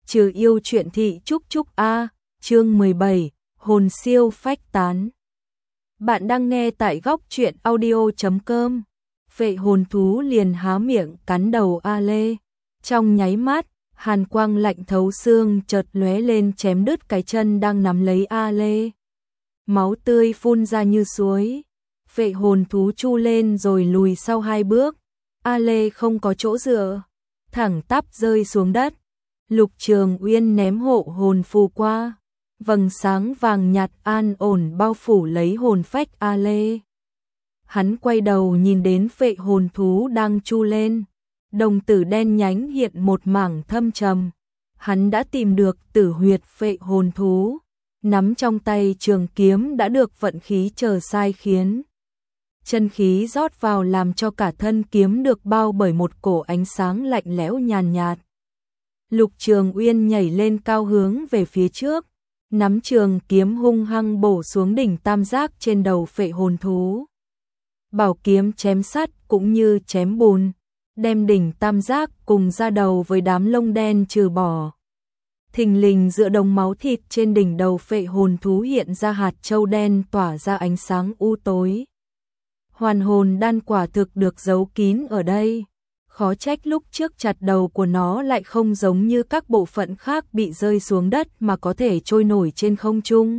Trừ yêu truyện thị chúc A, chương 17, hồn siêu phách tán. Bạn đang nghe tại góc truyện audio.com. Vệ hồn thú liền há miệng cắn đầu A Lê. Trong nháy mắt, hàn quang lạnh thấu xương chợt lóe lên chém đứt cái chân đang nắm lấy A Lê. Máu tươi phun ra như suối. Vệ hồn thú chu lên rồi lùi sau 2 bước. A Lê không có chỗ dựa, thẳng tắp rơi xuống đất. Lục Trường Uyên ném hộ hồn phù qua, vầng sáng vàng nhạt an ổn bao phủ lấy hồn phách A Lê. Hắn quay đầu nhìn đến vệ hồn thú đang chu lên, đồng tử đen nhánh hiện một mảng thâm trầm. Hắn đã tìm được tử huyệt vệ hồn thú, nắm trong tay trường kiếm đã được vận khí chờ sai khiến. Chân khí rót vào làm cho cả thân kiếm được bao bởi một cổ ánh sáng lạnh lẽo nhàn nhạt. Lục Trường Uyên nhảy lên cao hướng về phía trước, nắm trường kiếm hung hăng bổ xuống đỉnh tam giác trên đầu vệ hồn thú. Bảo kiếm chém sắt cũng như chém bùn, đem đỉnh tam giác cùng ra đầu với đám lông đen trừ bỏ. Thình lình giữa đống máu thịt trên đỉnh đầu vệ hồn thú hiện ra hạt châu đen tỏa ra ánh sáng u tối. Hoàn hồn đan quả thực được giấu kín ở đây. Khó trách lúc trước chặt đầu của nó lại không giống như các bộ phận khác bị rơi xuống đất mà có thể trôi nổi trên không trung.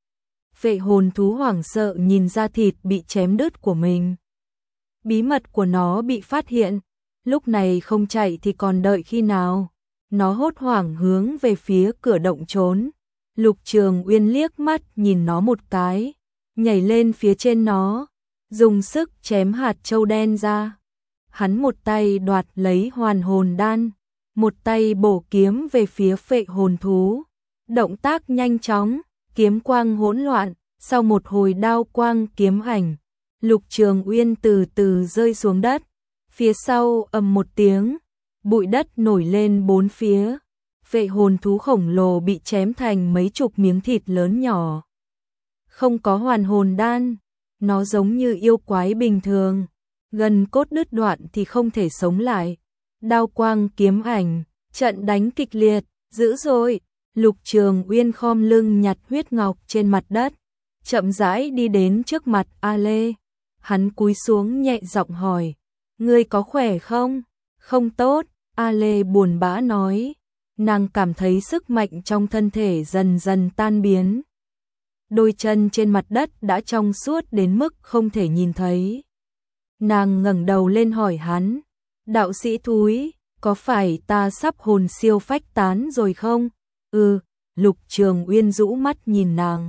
Vệ hồn thú hoảng sợ nhìn ra thịt bị chém đứt của mình. Bí mật của nó bị phát hiện, lúc này không chạy thì còn đợi khi nào. Nó hốt hoảng hướng về phía cửa động trốn. Lục Trường Uyên liếc mắt nhìn nó một cái, nhảy lên phía trên nó, dùng sức chém hạt châu đen ra. Hắn một tay đoạt lấy hoàn hồn đan, một tay bổ kiếm về phía vệ hồn thú. Động tác nhanh chóng, kiếm quang hỗn loạn, sau một hồi đao quang kiếm ảnh, Lục Trường Uyên từ từ rơi xuống đất. Phía sau ầm một tiếng, bụi đất nổi lên bốn phía. Vệ hồn thú khổng lồ bị chém thành mấy chục miếng thịt lớn nhỏ. Không có hoàn hồn đan, nó giống như yêu quái bình thường. Gần cốt đứt đoạn thì không thể sống lại. Đao quang kiếm ảnh, trận đánh kịch liệt, dữ dội. Lục Trường Uyên khom lưng nhặt huyết ngọc trên mặt đất, chậm rãi đi đến trước mặt A Lê. Hắn cúi xuống nhẹ giọng hỏi, ngươi có khỏe không? Không tốt, A Lê buồn bã nói. Nàng cảm thấy sức mạnh trong thân thể dần dần tan biến. Đôi chân trên mặt đất đã trong suốt đến mức không thể nhìn thấy. Nàng ngẩng đầu lên hỏi hắn, đạo sĩ thúi, có phải ta sắp hồn siêu phách tán rồi không? Lục Trường Uyên rũ mắt nhìn nàng.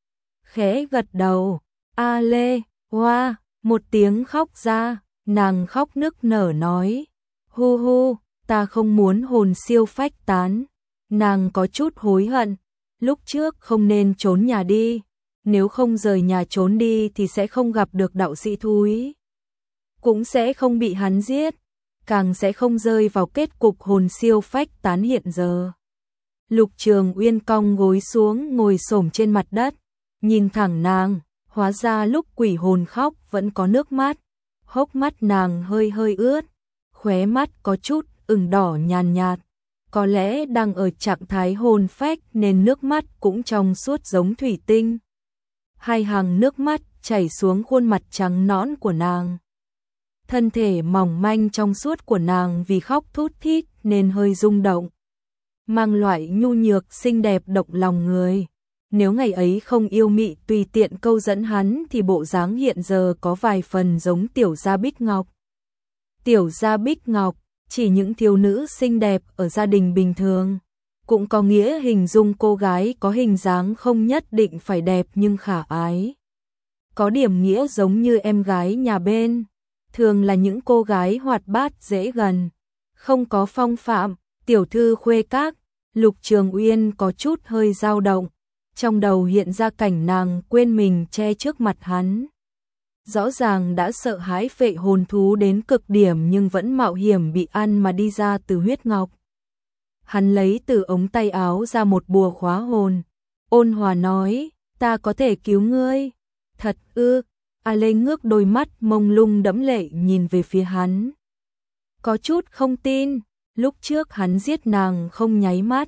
Khẽ gật đầu, A Lê, hoa, một tiếng khóc ra, nàng khóc nức nở nói, hu hu, ta không muốn hồn siêu phách tán. Nàng có chút hối hận, lúc trước không nên trốn nhà đi, nếu không rời nhà trốn đi thì sẽ không gặp được đạo sĩ thúi. Cũng sẽ không bị hắn giết, càng sẽ không rơi vào kết cục hồn siêu phách tán hiện giờ. Lục Trường Uyên cong gối xuống ngồi xổm trên mặt đất, nhìn thẳng nàng, hóa ra lúc quỷ hồn khóc vẫn có nước mắt. Hốc mắt nàng hơi hơi ướt, khóe mắt có chút ửng đỏ nhàn nhạt. Có lẽ đang ở trạng thái hồn phách nên nước mắt cũng trong suốt giống thủy tinh. Hai hàng nước mắt chảy xuống khuôn mặt trắng nõn của nàng. Thân thể mỏng manh trong suốt của nàng vì khóc thút thít nên hơi rung động, mang loại nhu nhược xinh đẹp động lòng người. Nếu ngày ấy không yêu mị tùy tiện câu dẫn hắn thì bộ dáng hiện giờ có vài phần giống Tiểu Gia Bích Ngọc. Tiểu Gia Bích Ngọc, chỉ những thiếu nữ xinh đẹp ở gia đình bình thường, cũng có nghĩa hình dung cô gái có hình dáng không nhất định phải đẹp nhưng khả ái. Có điểm nghĩa giống như em gái nhà bên, thường là những cô gái hoạt bát dễ gần, không có phong phạm, tiểu thư khuê các. Lục Trường Uyên có chút hơi dao động, trong đầu hiện ra cảnh nàng quên mình che trước mặt hắn. Rõ ràng đã sợ hãi vệ hồn thú đến cực điểm nhưng vẫn mạo hiểm bị ăn mà đi ra từ huyết ngọc. Hắn lấy từ ống tay áo ra một bùa khóa hồn, ôn hòa nói, ta có thể cứu ngươi. Thật ư? A Lê ngước đôi mắt mông lung đẫm lệ nhìn về phía hắn. Có chút không tin, lúc trước hắn giết nàng không nháy mắt,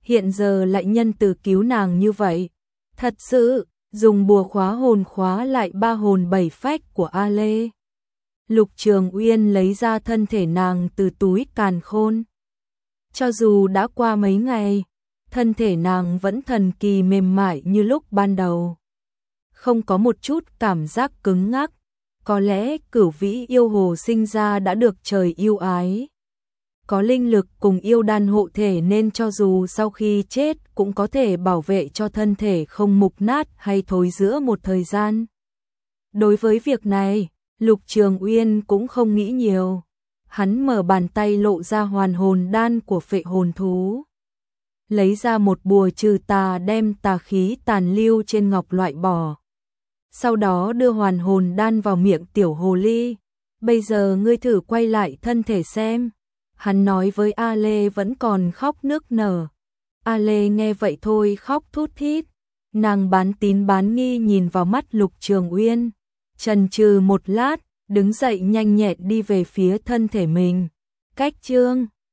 hiện giờ lại nhân từ cứu nàng như vậy. Thật sự, dùng bùa khóa hồn khóa lại 3 hồn 7 phách của A Lê. Lục Trường Uyên lấy ra thân thể nàng từ túi càn khôn. Cho dù đã qua mấy ngày, thân thể nàng vẫn thần kỳ mềm mại như lúc ban đầu. Không có một chút cảm giác cứng ngắc, có lẽ Cửu Vĩ yêu hồ sinh ra đã được trời yêu ái. Có linh lực cùng yêu đan hộ thể nên cho dù sau khi chết cũng có thể bảo vệ cho thân thể không mục nát hay thối rữa một thời gian. Đối với việc này, Lục Trường Uyên cũng không nghĩ nhiều. Hắn mở bàn tay lộ ra hoàn hồn đan của phệ hồn thú. Lấy ra một bùa trừ tà đem tà khí tàn lưu trên ngọc loại bỏ. Sau đó đưa hoàn hồn đan vào miệng tiểu hồ ly. Bây giờ ngươi thử quay lại thân thể xem. Hắn nói với A Lê vẫn còn khóc nức nở. A Lê nghe vậy thôi khóc thút thít. Nàng bán tín bán nghi nhìn vào mắt Lục Trường Uyên. Chần chừ một lát, đứng dậy nhanh nhẹn đi về phía thân thể mình. Cách chương